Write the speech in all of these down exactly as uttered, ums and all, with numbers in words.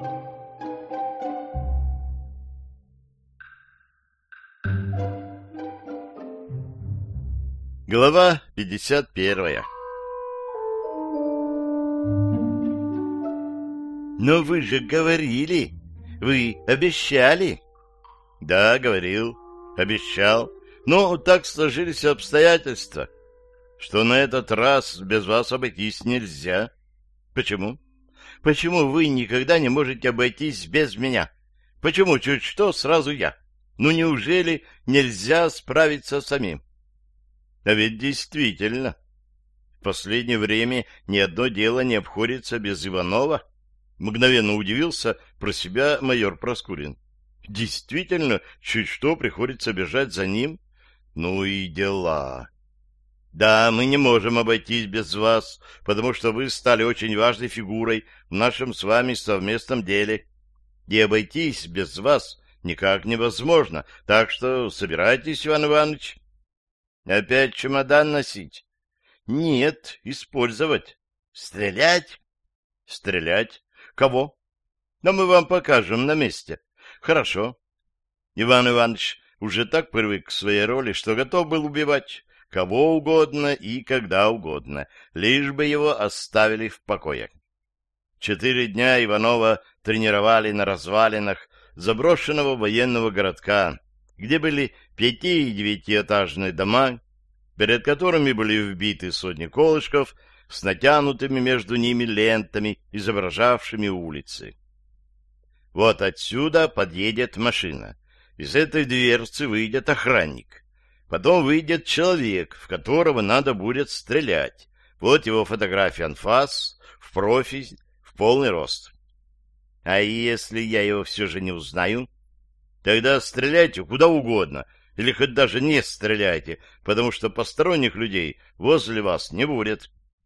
Глава пятьдесят первая. «Но вы же говорили, вы обещали». «Да, говорил, обещал, но так сложились обстоятельства, что на этот раз без вас обойтись нельзя». «Почему? Почему вы никогда не можете обойтись без меня? Почему чуть что сразу я? Ну неужели нельзя справиться самим?» А ведь действительно, в последнее время ни одно дело не обходится без Иванова. Мгновенно удивился про себя майор Проскурин. Действительно, чуть что приходится бежать за ним. Ну и дела. Да, мы не можем обойтись без вас, потому что вы стали очень важной фигурой в нашем с вами совместном деле. И обойтись без вас никак невозможно, так что собирайтесь, Иван Иванович. Опять чемодан носить? Нет, использовать. Стрелять? Стрелять. Кого? Но мы вам покажем на месте. Хорошо. Иван Иванович уже так привык к своей роли, что готов был убивать кого угодно и когда угодно, лишь бы его оставили в покое. Четыре дня Иванова тренировали на развалинах заброшенного военного городка, где были пяти- и девятиэтажные дома, перед которыми были вбиты сотни колышков с натянутыми между ними лентами, изображавшими улицы. Вот отсюда подъедет машина. Из этой дверцы выйдет охранник. Потом выйдет человек, в которого надо будет стрелять. Вот его фотография анфас, в профиль, в полный рост. А если я его все же не узнаю? Тогда стреляйте куда угодно, или хоть даже не стреляйте, потому что посторонних людей возле вас не будет.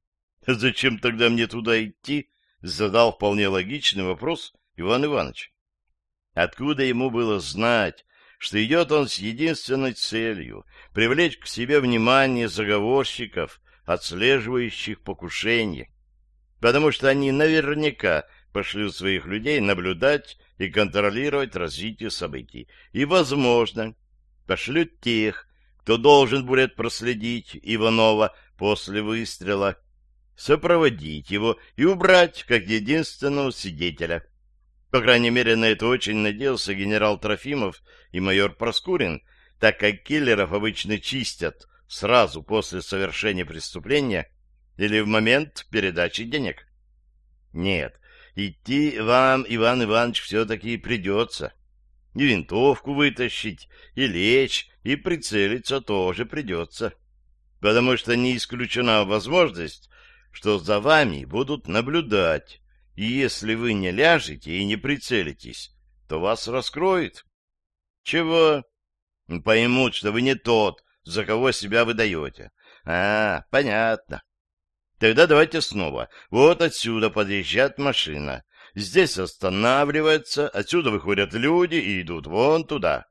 Зачем тогда мне туда идти? Задал вполне логичный вопрос Иван Иванович. Откуда ему было знать, что идет он с единственной целью — привлечь к себе внимание заговорщиков, отслеживающих покушение? Потому что они наверняка пошлют своих людей наблюдать и контролировать развитие событий. И, возможно, пошлют тех, кто должен будет проследить Иванова после выстрела, сопроводить его и убрать как единственного свидетеля. По крайней мере, на это очень надеялся генерал Трофимов и майор Проскурин, так как киллеров обычно чистят сразу после совершения преступления или в момент передачи денег. Нет, идти вам, Иван Иванович, все-таки придется. И винтовку вытащить, и лечь, и прицелиться тоже придется. Потому что не исключена возможность, что за вами будут наблюдать, и если вы не ляжете и не прицелитесь, то вас раскроют. Чего? Поймут, что вы не тот, за кого себя выдаете. А, понятно. Тогда давайте снова. Вот отсюда подъезжает машина. Здесь останавливается, отсюда выходят люди и идут вон туда.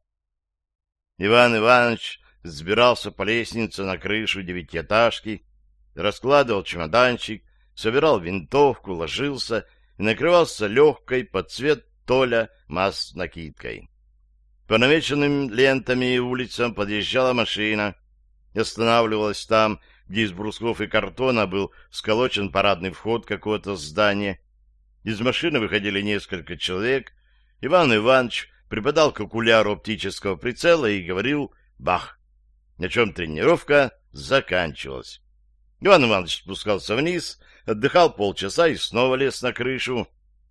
Иван Иванович взбирался по лестнице на крышу девятиэтажки, раскладывал чемоданчик, собирал винтовку, ложился и накрывался легкой под цвет толя масс-накидкой. По намеченным лентами и улицам подъезжала машина, останавливалась там, где из брусков и картона был сколочен парадный вход какого-то здания. Из машины выходили несколько человек. Иван Иванович припадал к окуляру оптического прицела и говорил «бах», на чем тренировка заканчивалась. Иван Иванович спускался вниз, отдыхал полчаса и снова лез на крышу.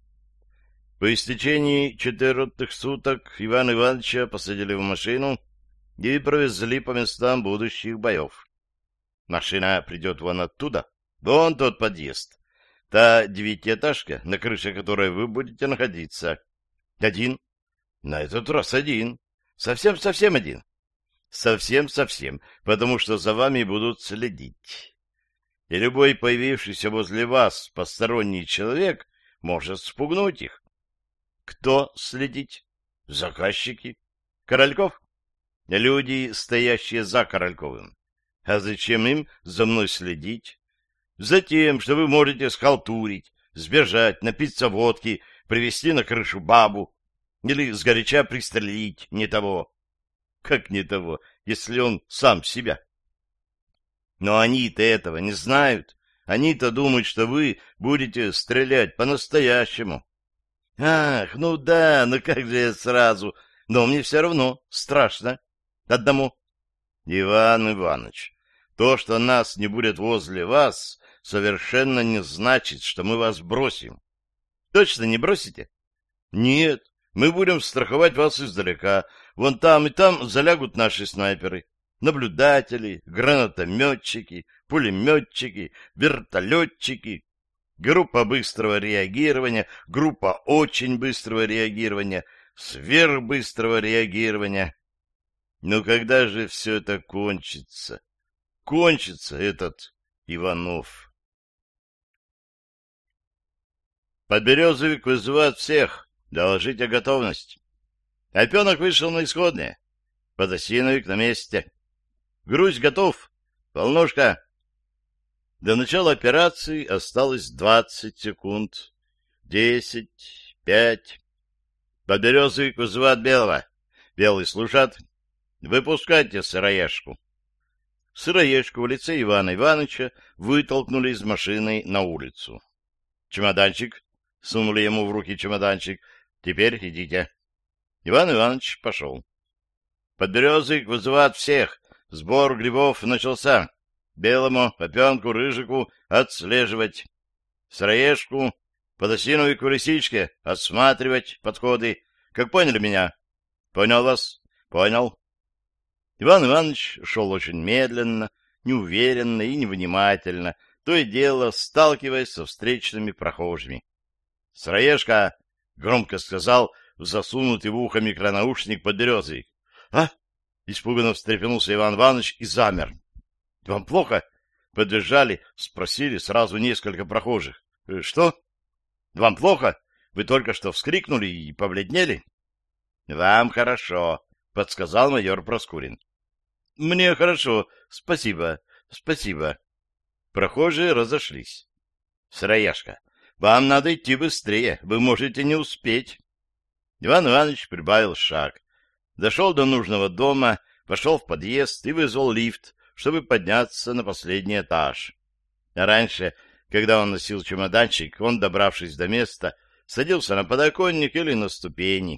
По истечении четвертых суток Ивана Ивановича посадили в машину и провезли по местам будущих боев. Машина придет вон оттуда, вон тот подъезд. Та девятиэтажка, на крыше которой вы будете находиться. Один. На этот раз один. Совсем-совсем один. Совсем-совсем, потому что за вами будут следить. И любой появившийся возле вас посторонний человек может спугнуть их. Кто следить? Заказчики. Корольков? Люди, стоящие за Корольковым. А зачем им за мной следить? Затем, что вы можете схалтурить, сбежать, напиться водки, привести на крышу бабу или сгоряча пристрелить не того. Как не того, если он сам себя? Но они-то этого не знают. Они-то думают, что вы будете стрелять по-настоящему. Ах, ну да, ну как же я сразу... Но мне все равно страшно. Одному. Иван Иванович, то, что нас не будет возле вас, совершенно не значит, что мы вас бросим. Точно не бросите? Нет, мы будем страховать вас издалека. Вон там и там залягут наши снайперы, наблюдатели, гранатометчики, пулеметчики, вертолетчики, группа быстрого реагирования, группа очень быстрого реагирования, сверхбыстрого реагирования. Но когда же все это кончится? Кончится этот Иванов. Подберезовик вызывает всех. Доложите готовность. Опенок вышел на исходные. Подосиновик на месте. Грузь готов. Волнушка. До начала операции осталось двадцать секунд. Десять, пять. Подберезовик вызывает Белого. Белый слушает. Выпускайте сыроежку. Сыроежку в лице Ивана Ивановича вытолкнули из машины на улицу. Чемоданчик. Сунули ему в руки чемоданчик. Теперь идите. Иван Иванович пошел. Подберезовик вызывает всех. Сбор грибов начался. Белому, Опенку, Рыжику отслеживать. Сыроежку, Подосиновику, Лисичке осматривать подходы. Как поняли меня? Понял вас? Понял. Иван Иванович шел очень медленно, неуверенно и невнимательно, то и дело сталкиваясь со встречными прохожими. — Сыроежка! — громко сказал засунутый в ухо микронаушник Подберезовик. — А? — испуганно встрепенулся Иван Иванович и замер. — Вам плохо? — подбежали, спросили сразу несколько прохожих. — Что? — Вам плохо? Вы только что вскрикнули и побледнели? — Вам хорошо, — подсказал майор Проскурин. — Мне хорошо, спасибо, спасибо. Прохожие разошлись. — Сыроежка, вам надо идти быстрее, вы можете не успеть. Иван Иванович прибавил шаг. Дошел до нужного дома, пошел в подъезд и вызвал лифт, чтобы подняться на последний этаж. А раньше, когда он носил чемоданчик, он, добравшись до места, садился на подоконник или на ступени.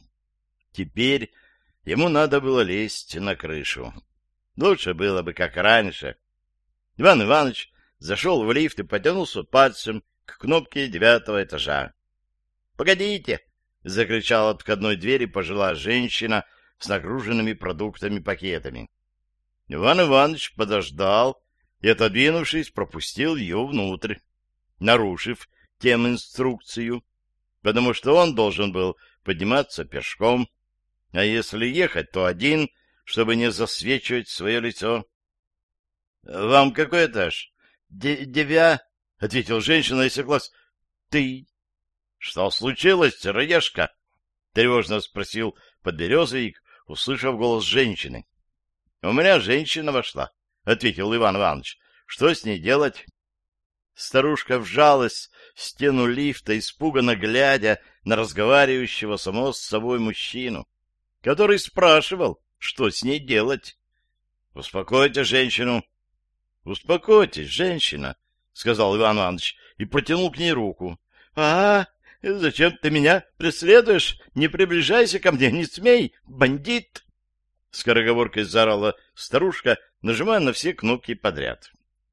Теперь ему надо было лезть на крышу. Лучше было бы, как раньше. Иван Иванович зашел в лифт и потянулся пальцем к кнопке девятого этажа. — Погодите! — закричала от входной двери пожилая женщина с нагруженными продуктами пакетами. Иван Иванович подождал и, отодвинувшись, пропустил ее внутрь, нарушив тем инструкцию, потому что он должен был подниматься пешком, а если ехать, то один, чтобы не засвечивать свое лицо. — Вам какой этаж? — Девя, — ответил женщина и соглас. — Ты... — Что случилось, сыроежка? — тревожно спросил Подберезовик, услышав голос женщины. — У меня женщина вошла, — ответил Иван Иванович. — Что с ней делать? Старушка вжалась в стену лифта, испуганно глядя на разговаривающего само с собой мужчину, который спрашивал, что с ней делать. — Успокойте женщину. — Успокойтесь, женщина, — сказал Иван Иванович и протянул к ней руку. — А, зачем ты меня преследуешь? Не приближайся ко мне, не смей, бандит! Скороговоркой заорала старушка, нажимая на все кнопки подряд.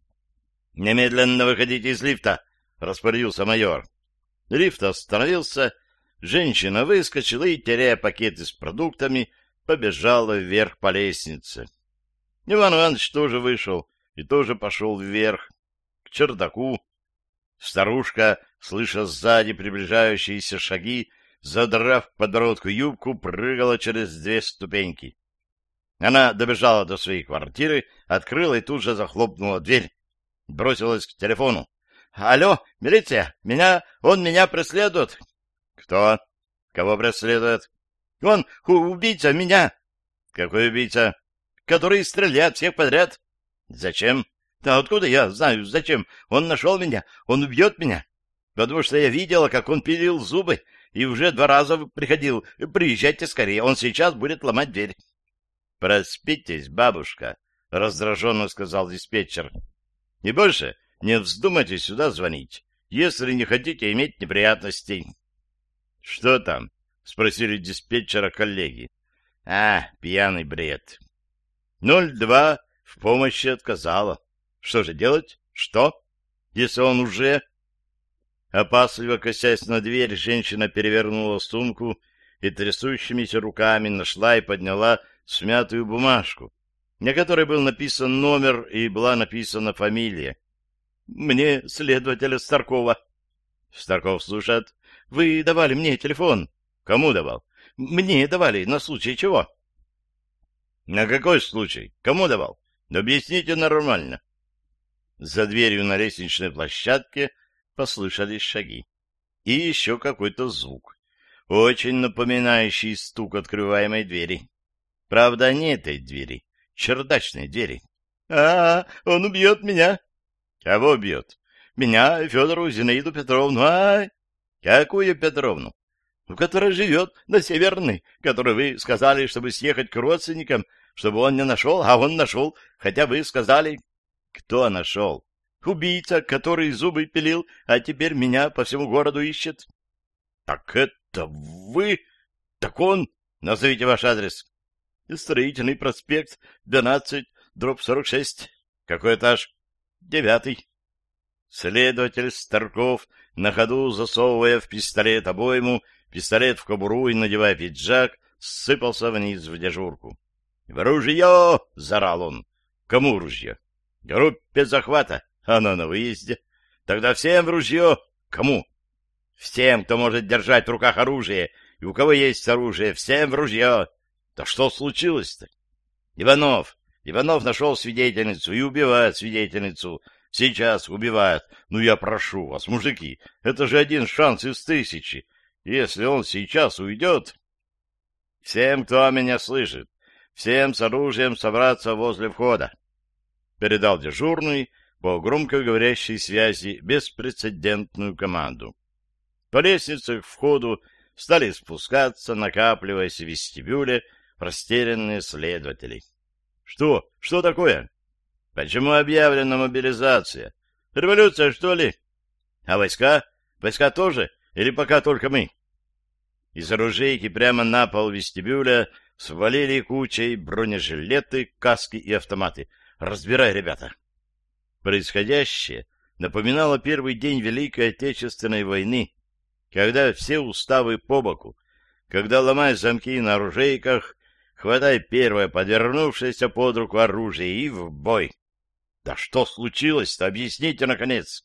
— Немедленно выходите из лифта, — распорядился майор. Лифт остановился, женщина выскочила и, теряя пакеты с продуктами, побежала вверх по лестнице. Иван Иванович тоже вышел и тоже пошел вверх, к чердаку. Старушка, слыша сзади приближающиеся шаги, задрав к подбородку юбку, прыгала через две ступеньки. Она добежала до своей квартиры, открыла и тут же захлопнула дверь. Бросилась к телефону. — Алло, милиция, меня, он меня преследует. — Кто? Кого преследует? — Он, убийца, меня. — Какой убийца? — Который стреляет всех подряд. — Зачем? — Да откуда я знаю, зачем? Он нашел меня, он убьет меня. Потому что я видела, как он пилил зубы. и уже два раза приходил. Приезжайте скорее, он сейчас будет ломать дверь. — Проспитесь, бабушка, — раздраженно сказал диспетчер. — И больше не вздумайте сюда звонить, если не хотите иметь неприятностей. — Что там? — спросили диспетчера коллеги. — А, пьяный бред. Ноль два в помощи отказала. Что же делать? Что? Если он уже... Опасливо косясь на дверь, женщина перевернула сумку и трясущимися руками нашла и подняла смятую бумажку, на которой был написан номер и была написана фамилия. — Мне следователя Старкова. — Старков слушает. — Вы давали мне телефон. — Кому давал? — Мне давали, на случай чего. — На какой случай? Кому давал? Да объясните нормально. За дверью на лестничной площадке послышались шаги. И еще какой-то звук, очень напоминающий стук открываемой двери. Правда, не этой двери, чердачной двери. А, — он убьет меня. — Кого убьет? — Меня, Федору Зинаиду Петровну. — А, какую Петровну? — В которой живет на Северной, которой вы сказали, чтобы съехать к родственникам, чтобы он не нашел, а он нашел, хотя вы сказали... — Кто нашел? — Убийца, который зубы пилил, а теперь меня по всему городу ищет. — Так это вы? Так он? Назовите ваш адрес. — Строительный проспект, двенадцать, дробь сорок шесть. — Какой этаж? — Девятый. Следователь Старков, на ходу засовывая в пистолет обойму, пистолет в кобуру и надевая пиджак, сыпался вниз в дежурку. — В ружье! — заорал он. — Кому ружье? — Группе захвата. Она на выезде. — Тогда всем в ружье. — Кому? — Всем, кто может держать в руках оружие, и у кого есть оружие, всем в ружье. — Да что случилось-то? — Иванов. Иванов нашел свидетельницу и убивает свидетельницу. Сейчас убивает. Ну, я прошу вас, мужики, это же один шанс из тысячи. Если он сейчас уйдет... Всем, кто меня слышит, всем с оружием собраться возле входа. Передал дежурный по громкоговорящей связи беспрецедентную команду. По лестнице к входу стали спускаться, накапливаясь в вестибюле, растерянные следователи. — Что? Что такое? — Почему объявлена мобилизация? Революция, что ли? — А войска? Войска тоже? Или пока только мы? Из оружейки прямо на пол вестибюля свалили кучей бронежилеты, каски и автоматы. Разбирай, ребята. Происходящее напоминало первый день Великой Отечественной войны, когда все уставы по боку, когда, ломая замки на оружейках, хватай первое подвернувшееся под руку оружие и в бой. Да что случилось-то? Объясните, наконец.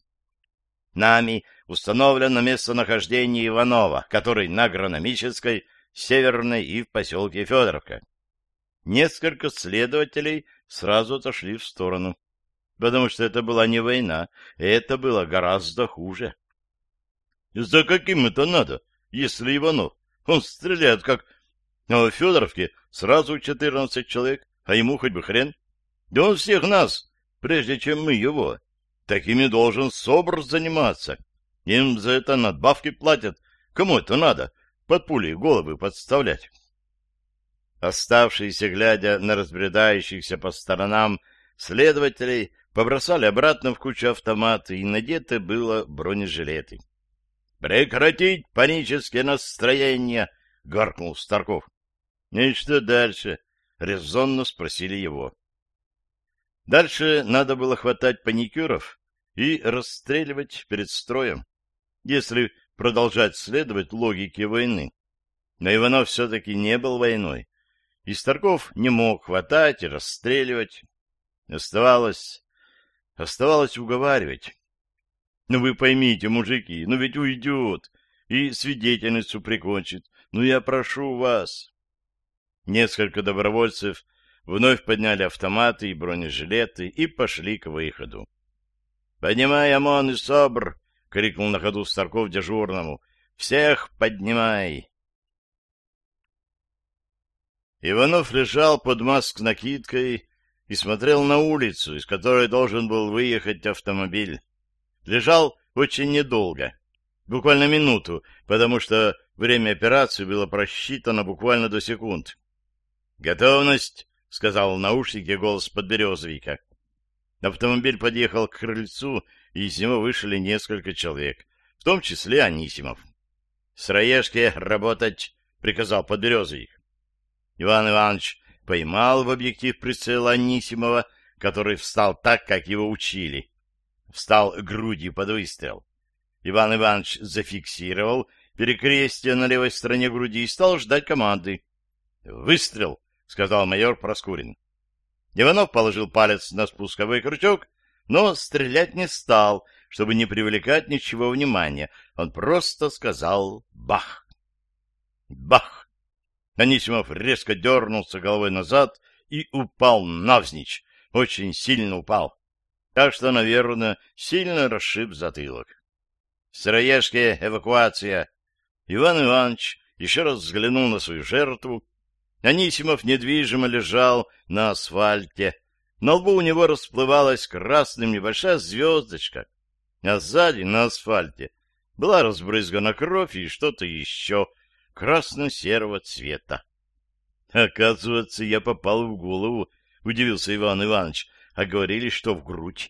Нами установлено местонахождение Иванова, который на Агрономической, Северной и в поселке Федоровка. Несколько следователей сразу отошли в сторону, потому что это была не война, это было гораздо хуже. За каким это надо, если Иванов? Он стреляет как... А в Федоровке сразу четырнадцать человек, а ему хоть бы хрен. Да он всех нас, прежде чем мы его. Такими должен СОБР заниматься. Им за это надбавки платят. Кому это надо? Под пули головы подставлять. Оставшиеся, глядя на разбредающихся по сторонам следователей, побросали обратно в кучу автоматы, и надето было бронежилеты. — Прекратить панические настроения! — гаркнул Старков. — И что дальше? — резонно спросили его. Дальше надо было хватать паникеров и расстреливать перед строем, если продолжать следовать логике войны. Но Иванов все-таки не был войной, и Старков не мог хватать и расстреливать. Оставалось... оставалось уговаривать. Ну вы поймите, мужики, ну ведь уйдет и свидетельницу прикончит. Ну я прошу вас. Несколько добровольцев вновь подняли автоматы и бронежилеты и пошли к выходу. — Поднимай, ОМОН и СОБР! — крикнул на ходу Старков дежурному. — Всех поднимай! Иванов лежал под маск-накидкой и смотрел на улицу, из которой должен был выехать автомобиль. Лежал очень недолго. Буквально минуту, потому что время операции было просчитано буквально до секунд. «Готовность!» — сказал в наушнике голос Подберезовика. Автомобиль подъехал к крыльцу, и из него вышли несколько человек, в том числе Анисимов. «С Раешки работать!» — приказал Подберезовик. Иван Иванович поймал в объектив прицела Анисимова, который встал так, как его учили. Встал грудью под выстрел. Иван Иванович зафиксировал перекрестие на левой стороне груди и стал ждать команды. «Выстрел!» — сказал майор Проскурин. Иванов положил палец на спусковой крючок, но стрелять не стал, чтобы не привлекать ничего внимания. Он просто сказал «бах!». Бах! Анисимов резко дернулся головой назад и упал навзничь. Очень сильно упал. Так что, наверное, сильно расшиб затылок. «С Раешки эвакуация!» Иван Иванович еще раз взглянул на свою жертву. Анисимов недвижимо лежал на асфальте. На лбу у него расплывалась красным небольшая звездочка, а сзади, на асфальте, была разбрызгана кровь и что-то еще красно-серого цвета. «Оказывается, я попал в голову», — удивился Иван Иванович, а говорили, что в грудь.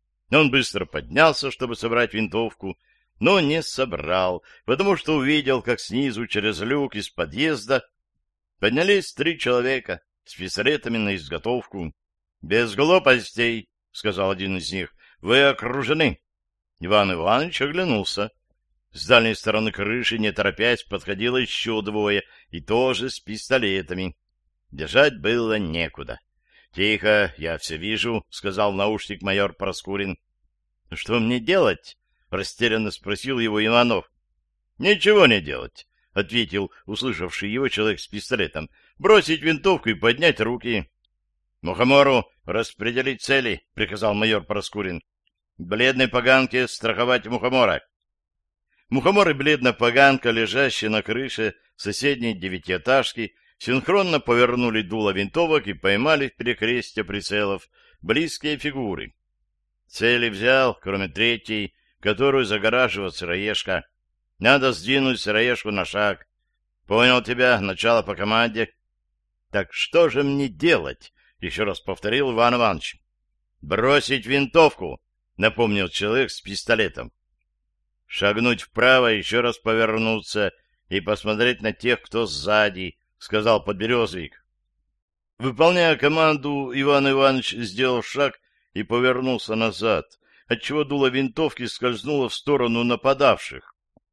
Он быстро поднялся, чтобы собрать винтовку, но не собрал, потому что увидел, как снизу через люк из подъезда поднялись три человека с пистолетами на изготовку. — Без глупостей, — сказал один из них, — вы окружены. Иван Иванович оглянулся. С дальней стороны крыши, не торопясь, подходило еще двое, и тоже с пистолетами. Бежать было некуда. — Тихо, я все вижу, — сказал в наушник майор Проскурин. — Что мне делать? — растерянно спросил его Иванов. — Ничего не делать, — ответил услышавший его человек с пистолетом. — Бросить винтовку и поднять руки. — Мухомору распределить цели, — приказал майор Проскурин. — Бледной поганке страховать мухомора. Мухомор и бледная поганка, лежащие на крыше соседней девятиэтажки, синхронно повернули дуло винтовок и поймали в перекрестье прицелов близкие фигуры. Цели взял, кроме третьей, которую загораживает сыроежка. Надо сдвинуть сыроежку на шаг. Понял тебя, начало по команде. — Так что же мне делать? — еще раз повторил Иван Иванович. — Бросить винтовку, — напомнил человек с пистолетом. Шагнуть вправо, еще раз повернуться и посмотреть на тех, кто сзади, — сказал Подберезовик. Выполняя команду, Иван Иванович сделал шаг и повернулся назад, отчего дуло винтовки скользнуло в сторону нападавших.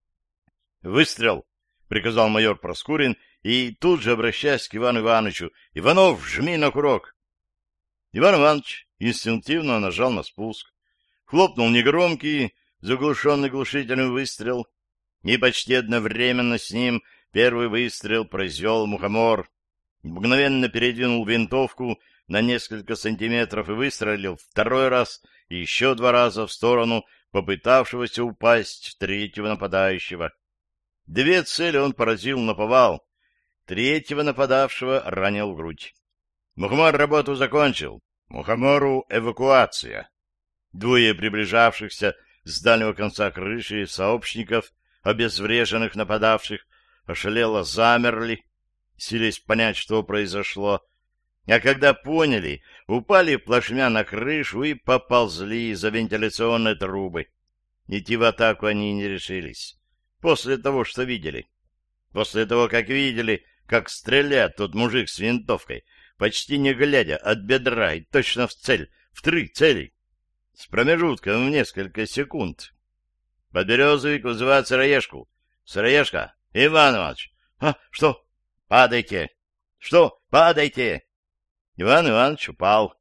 «Выстрел!» — приказал майор Проскурин, и тут же, обращаясь к Ивану Ивановичу, «Иванов, жми на курок!» Иван Иванович инстинктивно нажал на спуск. Хлопнул негромкий, заглушенный глушителем выстрел, и почти одновременно с ним первый выстрел произвел мухомор. Мгновенно передвинул винтовку на несколько сантиметров и выстрелил второй раз и еще два раза в сторону попытавшегося упасть третьего нападающего. Две цели он поразил наповал. Третьего нападавшего ранил в грудь. Мухомор работу закончил. Мухомору эвакуация. Двое приближавшихся с дальнего конца крыши сообщников, обезвреженных нападавших, ошалело замерли, силясь понять, что произошло. А когда поняли, упали плашмя на крышу и поползли за вентиляционные трубы. Идти в атаку они не решились. После того, что видели. После того, как видели, как стреляет тот мужик с винтовкой, почти не глядя, от бедра и точно в цель, в три цели, с промежутком в несколько секунд. Подберезовик вызывает сыроежку. Сыроежка, Иван Иванович. А, что? Падайте. Что? Падайте. Иван Иванович упал.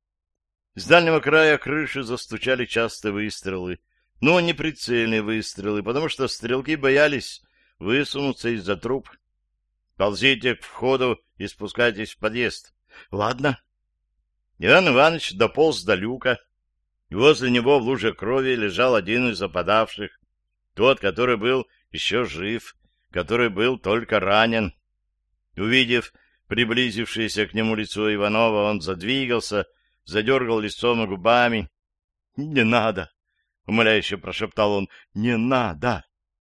С дальнего края крыши застучали частые выстрелы, но не прицельные выстрелы, потому что стрелки боялись высунуться из-за труб. Ползите к входу и спускайтесь в подъезд. Ладно. Иван Иванович дополз до люка. Возле него в луже крови лежал один из нападавших, тот, который был еще жив, который был только ранен. Увидев приблизившееся к нему лицо Иванова, он задвигался, задергал лицом и губами. — Не надо! — умоляюще прошептал он. — Не надо!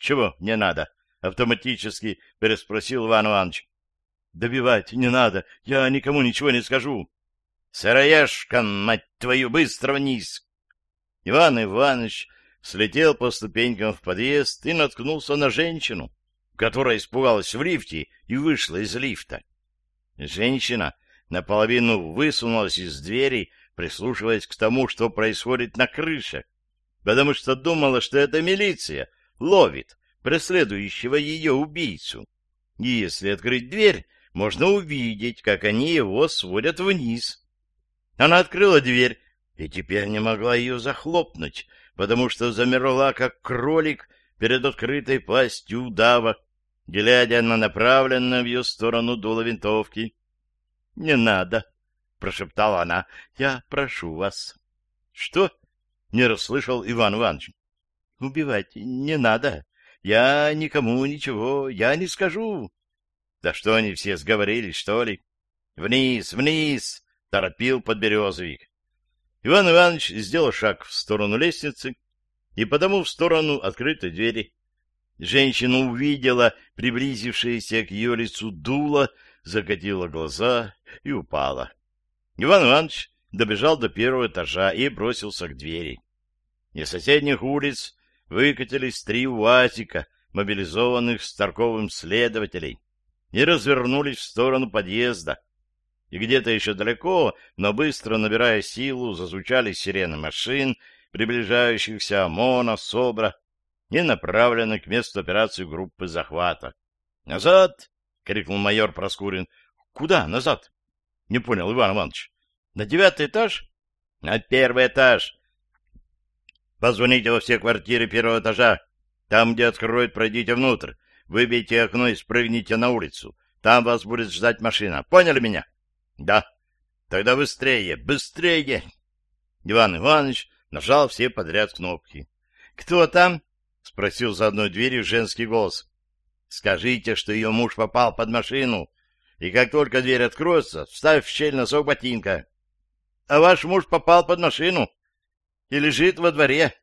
Чего не надо? Автоматически переспросил Иван Иванович. Добивать не надо, я никому ничего не скажу. Сыроежка, мать твою, быстро вниз! Иван Иванович слетел по ступенькам в подъезд и наткнулся на женщину, которая испугалась в лифте и вышла из лифта. Женщина наполовину высунулась из двери, прислушиваясь к тому, что происходит на крыше, потому что думала, что это милиция ловит преследующего ее убийцу. И если открыть дверь, можно увидеть, как они его сводят вниз. Она открыла дверь и теперь не могла ее захлопнуть, потому что замерла, как кролик перед открытой пастью удава, глядя на направленное в ее сторону дуло винтовки. — Не надо, — прошептала она, — я прошу вас. — Что? — не расслышал Иван Иванович. — Убивать не надо. Я никому ничего, я не скажу. — Да что они все сговорились, что ли? — Вниз, вниз! — торопил подберезовик. Иван Иванович сделал шаг в сторону лестницы и потому в сторону открытой двери. Женщина увидела приблизившееся к ее лицу дуло, закатила глаза и упала. Иван Иванович добежал до первого этажа и бросился к двери. Из соседних улиц выкатились три УАЗика, мобилизованных Старковым следователей, и развернулись в сторону подъезда. И где-то еще далеко, но быстро набирая силу, зазвучали сирены машин, приближающихся ОМОНа, СОБРа и направленной к месту операции группы захвата. «Назад!» — крикнул майор Проскурин. «Куда назад?» — не понял Иван Иванович. «На девятый этаж?» «На первый этаж!» «Позвоните во все квартиры первого этажа. Там, где откроют, пройдите внутрь. Выбейте окно и спрыгните на улицу. Там вас будет ждать машина. Поняли меня?» «Да». «Тогда быстрее, быстрее!» Иван Иванович нажал все подряд кнопки. «Кто там?» — спросил за одной дверью женский голос. «Скажите, что ее муж попал под машину, и как только дверь откроется, вставь в щель носок ботинка». «А ваш муж попал под машину и лежит во дворе».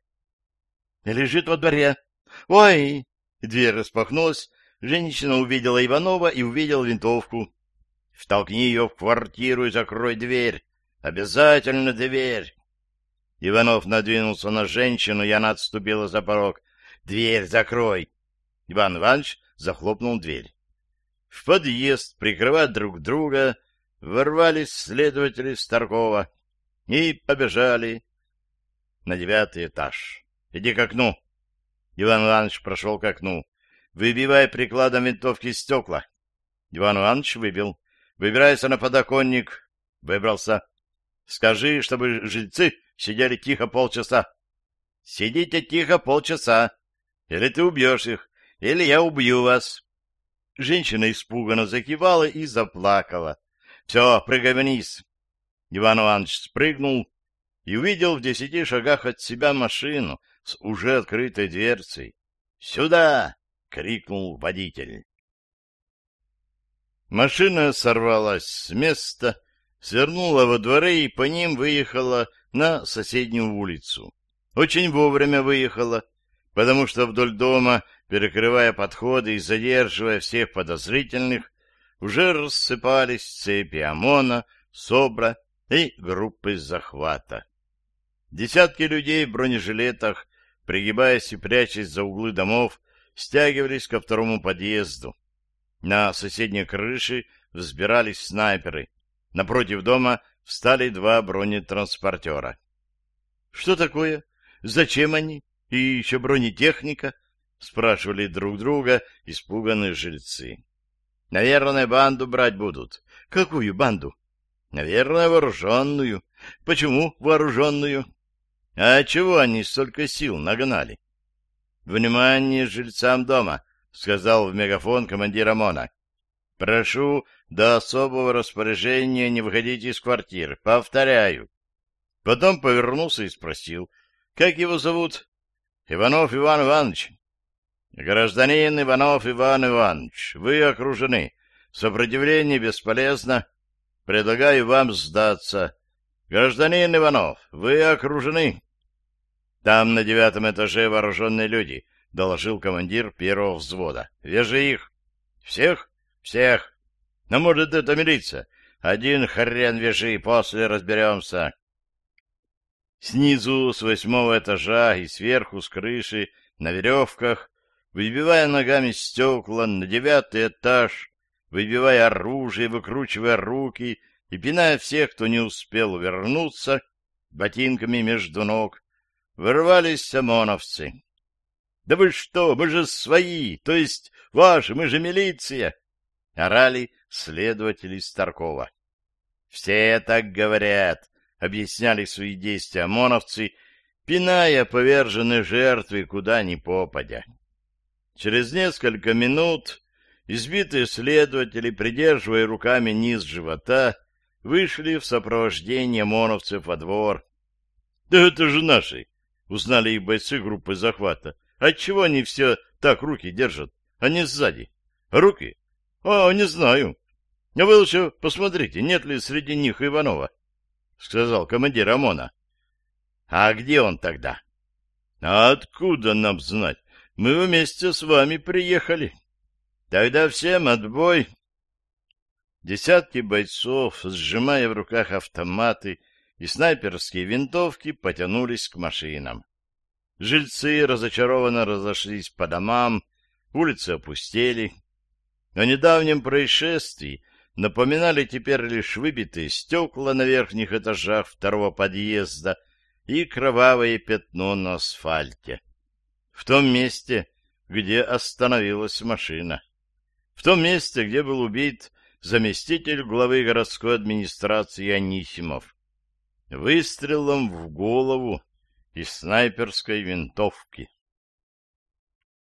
«И лежит во дворе. Ой!» Дверь распахнулась, женщина увидела Иванова и увидела винтовку. «Втолкни ее в квартиру и закрой дверь. Обязательно дверь». Иванов надвинулся на женщину, и она отступила за порог. «Дверь закрой!» Иван Иванович захлопнул дверь. В подъезд, прикрывая друг друга, ворвались следователи Старкова и побежали на девятый этаж. «Иди к окну!» Иван Иванович прошел к окну. «Выбивай прикладом винтовки стекла». Иван Иванович выбил. «Выбирайся на подоконник». Выбрался. «Скажи, чтобы жильцы сидели тихо полчаса». «Сидите тихо полчаса. Или ты убьешь их, или я убью вас». Женщина испуганно закивала и заплакала. «Все, прыгай вниз». Иван Иванович спрыгнул и увидел в десяти шагах от себя машину с уже открытой дверцей. «Сюда!» — крикнул водитель. Машина сорвалась с места, свернула во дворы и по ним выехала на соседнюю улицу. Очень вовремя выехала, потому что вдоль дома, перекрывая подходы и задерживая всех подозрительных, уже рассыпались цепи ОМОНа, СОБРа и группы захвата. Десятки людей в бронежилетах, пригибаясь и прячась за углы домов, стягивались ко второму подъезду. На соседней крыше взбирались снайперы. Напротив дома встали два бронетранспортера. — Что такое? Зачем они? И еще бронетехника? — спрашивали друг друга испуганные жильцы. — Наверное, банду брать будут. — Какую банду? — Наверное, вооруженную. — Почему вооруженную? — А чего они столько сил нагнали? — Внимание жильцам дома! — сказал в мегафон командир ОМОНа. — Прошу до особого распоряжения не выходить из квартир. Повторяю. Потом повернулся и спросил, как его зовут? — Иванов Иван Иванович. — Гражданин Иванов Иван Иванович, вы окружены. Сопротивление бесполезно. Предлагаю вам сдаться. Гражданин Иванов, вы окружены. Там на девятом этаже вооруженные люди. — доложил командир первого взвода. — Вяжи их. — Всех? — Всех. — Но, может, это милиция? Один хрен вяжи, после разберемся. Снизу, с восьмого этажа и сверху, с крыши, на веревках, выбивая ногами стекла на девятый этаж, выбивая оружие, выкручивая руки и пиная всех, кто не успел вернуться, ботинками между ног, вырвались ОМОНовцы. — Да вы что, мы же свои, то есть ваши, мы же милиция! — орали следователи Старкова. — Все так говорят, — объясняли свои действия ОМОНовцы, пиная поверженные жертвы куда ни попадя. Через несколько минут избитые следователи, придерживая руками низ живота, вышли в сопровождении ОМОНовцев во двор. — Да это же наши! — узнали их бойцы группы захвата. — Отчего они все так руки держат, а не сзади? — Руки? — А, не знаю. — А вы лучше посмотрите, нет ли среди них Иванова, — сказал командир ОМОНа. — А где он тогда? — А откуда нам знать? Мы вместе с вами приехали. Тогда всем отбой. Десятки бойцов, сжимая в руках автоматы и снайперские винтовки, потянулись к машинам. Жильцы разочарованно разошлись по домам, улицы опустели. О недавнем происшествии напоминали теперь лишь выбитые стекла на верхних этажах второго подъезда и кровавое пятно на асфальте. В том месте, где остановилась машина. В том месте, где был убит заместитель главы городской администрации Анисимов. Выстрелом в голову из снайперской винтовки.